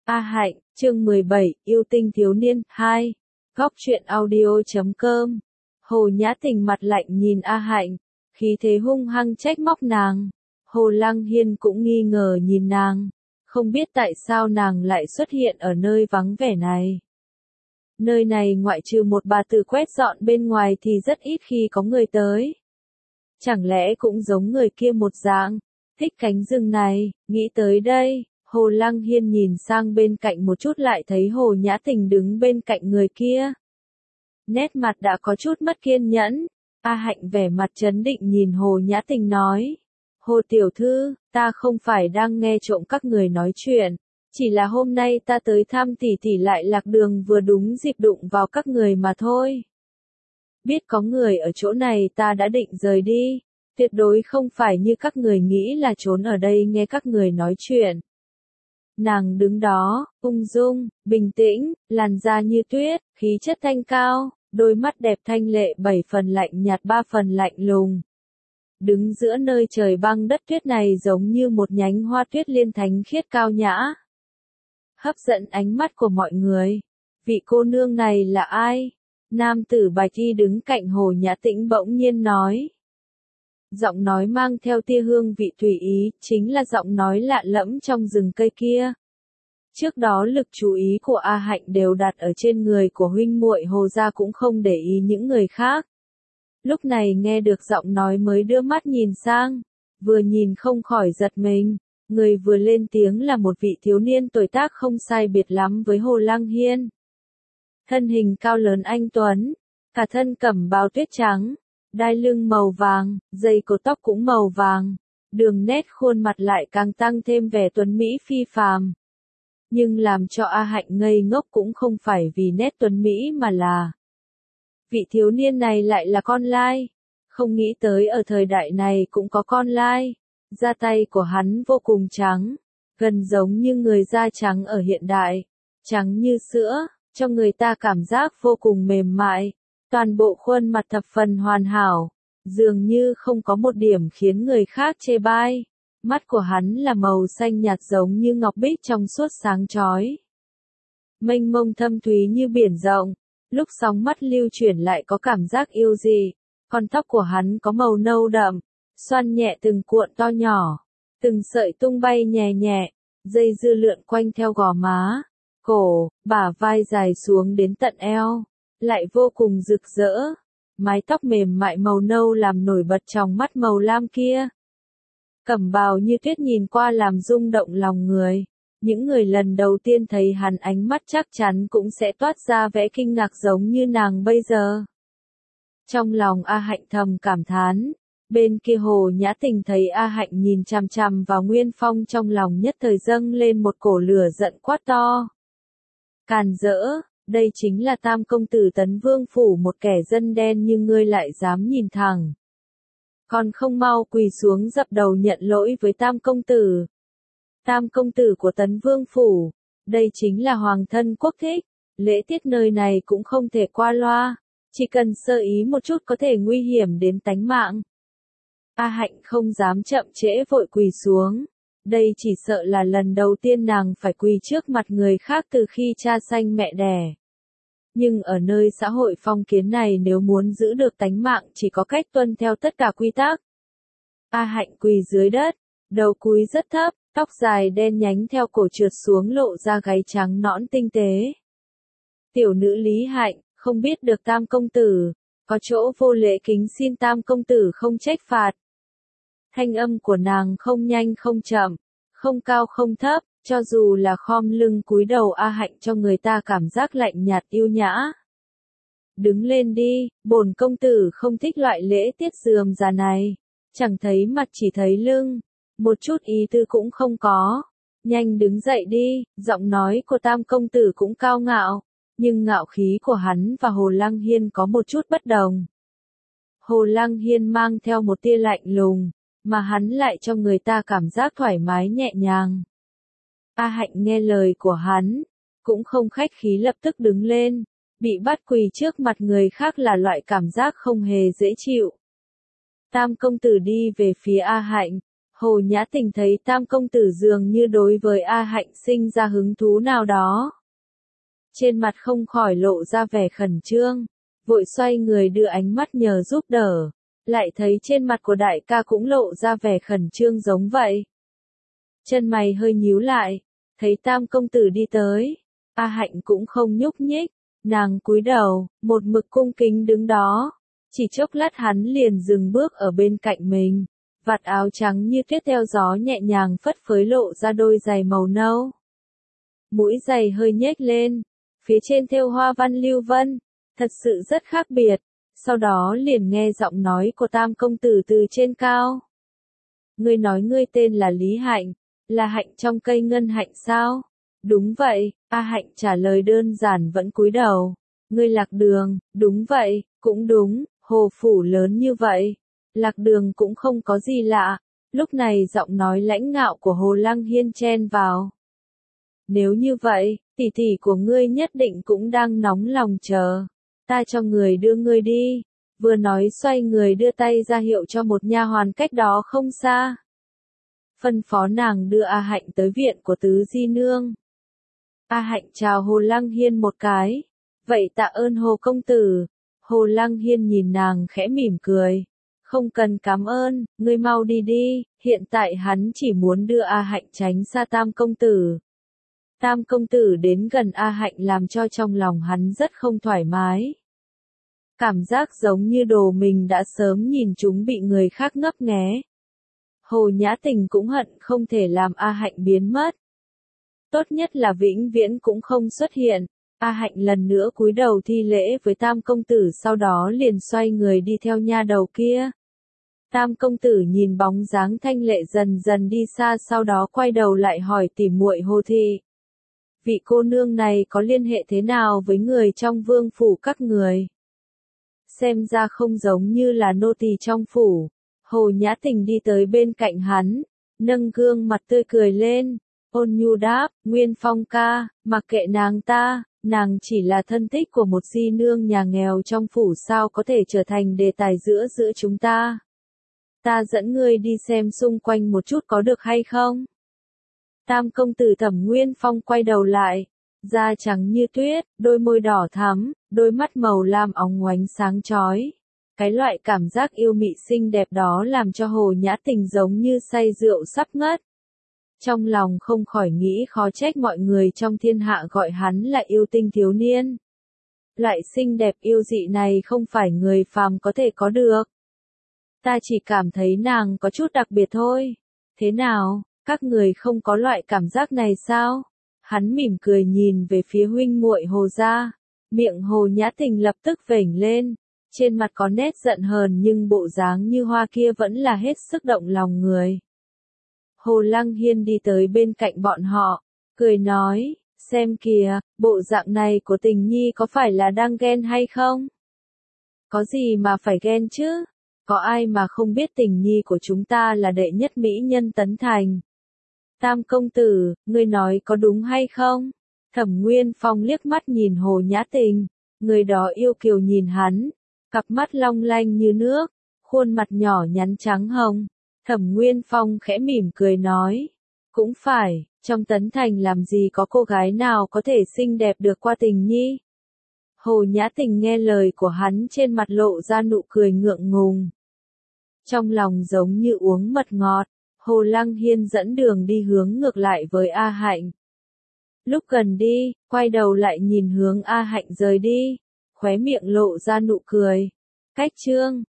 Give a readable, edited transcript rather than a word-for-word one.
A Hạnh, chương 17, yêu tinh thiếu niên, 2. Góc truyện audio.com. Hồ Nhã Tình mặt lạnh nhìn A Hạnh, khí thế hung hăng trách móc nàng. Hồ Lăng Hiên cũng nghi ngờ nhìn nàng, không biết tại sao nàng lại xuất hiện ở nơi vắng vẻ này. Nơi này ngoại trừ một bà tử quét dọn bên ngoài thì rất ít khi có người tới. Chẳng lẽ cũng giống người kia một dạng, thích cánh rừng này, nghĩ tới đây. Hồ Lăng Hiên nhìn sang bên cạnh một chút lại thấy Hồ Nhã Tình đứng bên cạnh người kia. Nét mặt đã có chút mất kiên nhẫn. A Hạnh vẻ mặt trấn định nhìn Hồ Nhã Tình nói. Hồ tiểu thư, ta không phải đang nghe trộm các người nói chuyện. Chỉ là hôm nay ta tới thăm tỷ tỷ lại lạc đường vừa đúng dịp đụng vào các người mà thôi. Biết có người ở chỗ này ta đã định rời đi. Tuyệt đối không phải như các người nghĩ là trốn ở đây nghe các người nói chuyện. Nàng đứng đó, ung dung, bình tĩnh, làn da như tuyết, khí chất thanh cao, đôi mắt đẹp thanh lệ 7 phần lạnh nhạt 3 phần lạnh lùng. Đứng giữa nơi trời băng đất tuyết này giống như một nhánh hoa tuyết liên thánh khiết cao nhã. Hấp dẫn ánh mắt của mọi người. Vị cô nương này là ai? Nam tử bạch y đứng cạnh Hồ Nhã Tĩnh bỗng nhiên nói. Giọng nói mang theo tia hương vị tùy ý, chính là giọng nói lạ lẫm trong rừng cây kia. Trước đó lực chú ý của A Hạnh đều đặt ở trên người của huynh muội Hồ gia cũng không để ý những người khác. Lúc này nghe được giọng nói mới đưa mắt nhìn sang, vừa nhìn không khỏi giật mình, người vừa lên tiếng là một vị thiếu niên tuổi tác không sai biệt lắm với Hồ Lăng Hiên. Thân hình cao lớn anh tuấn, cả thân cẩm bào tuyết trắng. Đai lưng màu vàng, dây cột tóc cũng màu vàng, đường nét khuôn mặt lại càng tăng thêm vẻ tuấn mỹ phi phàm. Nhưng làm cho A Hạnh ngây ngốc cũng không phải vì nét tuấn mỹ mà là vị thiếu niên này lại là con lai. Không nghĩ tới ở thời đại này cũng có con lai. Da tay của hắn vô cùng trắng, gần giống như người da trắng ở hiện đại, trắng như sữa, cho người ta cảm giác vô cùng mềm mại. Toàn bộ khuôn mặt thập phần hoàn hảo, dường như không có một điểm khiến người khác chê bai. Mắt của hắn là màu xanh nhạt giống như ngọc bích trong suốt sáng chói. Mênh mông thâm thúy như biển rộng, lúc sóng mắt lưu chuyển lại có cảm giác yêu dị. Con tóc của hắn có màu nâu đậm, xoăn nhẹ từng cuộn to nhỏ, từng sợi tung bay nhẹ nhẹ, dây dưa lượn quanh theo gò má, cổ, bả vai dài xuống đến tận eo. Lại vô cùng rực rỡ, mái tóc mềm mại màu nâu làm nổi bật trong mắt màu lam kia. Cẩm bào như tuyết nhìn qua làm rung động lòng người, những người lần đầu tiên thấy hắn ánh mắt chắc chắn cũng sẽ toát ra vẻ kinh ngạc giống như nàng bây giờ. Trong lòng A Hạnh thầm cảm thán, bên kia Hồ Nhã Tình thấy A Hạnh nhìn chằm chằm vào Nguyên Phong trong lòng nhất thời dâng lên một cổ lửa giận quát to. Càn rỡ! Đây chính là Tam công tử Tấn Vương phủ, một kẻ dân đen như ngươi lại dám nhìn thẳng. Còn không mau quỳ xuống dập đầu nhận lỗi với Tam công tử. Tam công tử của Tấn Vương phủ, đây chính là hoàng thân quốc thích, lễ tiết nơi này cũng không thể qua loa, chỉ cần sơ ý một chút có thể nguy hiểm đến tánh mạng. A Hạnh không dám chậm trễ vội quỳ xuống. Đây chỉ sợ là lần đầu tiên nàng phải quỳ trước mặt người khác từ khi cha sanh mẹ đẻ. Nhưng ở nơi xã hội phong kiến này nếu muốn giữ được tánh mạng chỉ có cách tuân theo tất cả quy tắc. A Hạnh quỳ dưới đất, đầu cúi rất thấp, tóc dài đen nhánh theo cổ trượt xuống lộ ra gáy trắng nõn tinh tế. Tiểu nữ Lý Hạnh, không biết được Tam công tử, có chỗ vô lễ kính xin Tam công tử không trách phạt. Thanh âm của nàng không nhanh không chậm, không cao không thấp, cho dù là khom lưng cúi đầu A Hạnh cho người ta cảm giác lạnh nhạt yêu nhã. Đứng lên đi, bổn công tử không thích loại lễ tiết rườm rà này, chẳng thấy mặt chỉ thấy lưng, một chút ý tư cũng không có. Nhanh đứng dậy đi, giọng nói của Tam công tử cũng cao ngạo, nhưng ngạo khí của hắn và Hồ Lăng Hiên có một chút bất đồng. Hồ Lăng Hiên mang theo một tia lạnh lùng, mà hắn lại cho người ta cảm giác thoải mái nhẹ nhàng. A Hạnh nghe lời của hắn, cũng không khách khí lập tức đứng lên, bị bắt quỳ trước mặt người khác là loại cảm giác không hề dễ chịu. Tam công tử đi về phía A Hạnh, Hồ Nhã Tình thấy Tam công tử dường như đối với A Hạnh sinh ra hứng thú nào đó. Trên mặt không khỏi lộ ra vẻ khẩn trương, vội xoay người đưa ánh mắt nhờ giúp đỡ, lại thấy trên mặt của đại ca cũng lộ ra vẻ khẩn trương giống vậy. Chân mày hơi nhíu lại, thấy Tam công tử đi tới, A Hạnh cũng không nhúc nhích, nàng cúi đầu, một mực cung kính đứng đó. Chỉ chốc lát hắn liền dừng bước ở bên cạnh mình, vạt áo trắng như tuyết theo gió nhẹ nhàng phất phới lộ ra đôi giày màu nâu. Mũi giày hơi nhếch lên, phía trên thêu hoa văn lưu vân, thật sự rất khác biệt. Sau đó liền nghe giọng nói của Tam công tử từ trên cao. Ngươi nói ngươi tên là Lý Hạnh, là hạnh trong cây ngân hạnh sao? Đúng vậy, A Hạnh trả lời đơn giản vẫn cúi đầu. Ngươi lạc đường, đúng vậy, cũng đúng, hồ phủ lớn như vậy. Lạc đường cũng không có gì lạ. Lúc này giọng nói lãnh ngạo của Hồ Lăng Hiên chen vào. Nếu như vậy, tỷ tỷ của ngươi nhất định cũng đang nóng lòng chờ. Ta cho người đưa ngươi đi. Vừa nói xoay người đưa tay ra hiệu cho một nha hoàn cách đó không xa. Phân phó nàng đưa A Hạnh tới viện của Tứ Di Nương. A Hạnh chào Hồ Lăng Hiên một cái. Vậy tạ ơn Hồ công tử. Hồ Lăng Hiên nhìn nàng khẽ mỉm cười. Không cần cảm ơn, ngươi mau đi đi, hiện tại hắn chỉ muốn đưa A Hạnh tránh xa Tam công tử. Tam công tử đến gần A Hạnh làm cho trong lòng hắn rất không thoải mái. Cảm giác giống như đồ mình đã sớm nhìn chúng bị người khác ngấp nghé. Hồ Nhã Tình cũng hận không thể làm A Hạnh biến mất. Tốt nhất là vĩnh viễn cũng không xuất hiện. A Hạnh lần nữa cúi đầu thi lễ với Tam công tử, sau đó liền xoay người đi theo nha đầu kia. Tam công tử nhìn bóng dáng thanh lệ dần dần đi xa, sau đó quay đầu lại hỏi tỉ muội Hồ thị. Vị cô nương này có liên hệ thế nào với người trong vương phủ các người? Xem ra không giống như là nô tỳ trong phủ. Hồ Nhã Tình đi tới bên cạnh hắn, nâng gương mặt tươi cười lên, ôn nhu đáp, Nguyên Phong ca, mặc kệ nàng ta, nàng chỉ là thân thích của một di nương nhà nghèo trong phủ, sao có thể trở thành đề tài giữa chúng ta. Ta dẫn ngươi đi xem xung quanh một chút có được hay không? Tam công tử Thẩm Nguyên Phong quay đầu lại, da trắng như tuyết, đôi môi đỏ thắm, đôi mắt màu lam óng ánh sáng chói. Cái loại cảm giác yêu mị xinh đẹp đó làm cho Hồ Nhã Tình giống như say rượu sắp ngất. Trong lòng không khỏi nghĩ khó trách mọi người trong thiên hạ gọi hắn là yêu tinh thiếu niên. Loại xinh đẹp yêu dị này không phải người phàm có thể có được. Ta chỉ cảm thấy nàng có chút đặc biệt thôi. Thế nào, các người không có loại cảm giác này sao? Hắn mỉm cười nhìn về phía huynh muội Hồ gia. Miệng Hồ Nhã Tình lập tức vểnh lên. Trên mặt có nét giận hờn nhưng bộ dáng như hoa kia vẫn là hết sức động lòng người. Hồ Lăng Hiên đi tới bên cạnh bọn họ, cười nói, xem kìa, bộ dạng này của Tình Nhi có phải là đang ghen hay không? Có gì mà phải ghen chứ? Có ai mà không biết Tình Nhi của chúng ta là đệ nhất mỹ nhân Tấn Thành? Tam công tử, ngươi nói có đúng hay không? Thẩm Nguyên Phong liếc mắt nhìn Hồ Nhã Tình, người đó yêu kiều nhìn hắn, cặp mắt long lanh như nước, khuôn mặt nhỏ nhắn trắng hồng. Thẩm Nguyên Phong khẽ mỉm cười nói, cũng phải, trong Tấn Thành làm gì có cô gái nào có thể xinh đẹp được qua Tình Nhi. Hồ Nhã Tình nghe lời của hắn, trên mặt lộ ra nụ cười ngượng ngùng. Trong lòng giống như uống mật ngọt. Hồ Lăng Hiên dẫn đường đi hướng ngược lại với A Hạnh. Lúc gần đi, quay đầu lại nhìn hướng A Hạnh rời đi, khóe miệng lộ ra nụ cười. Cách chương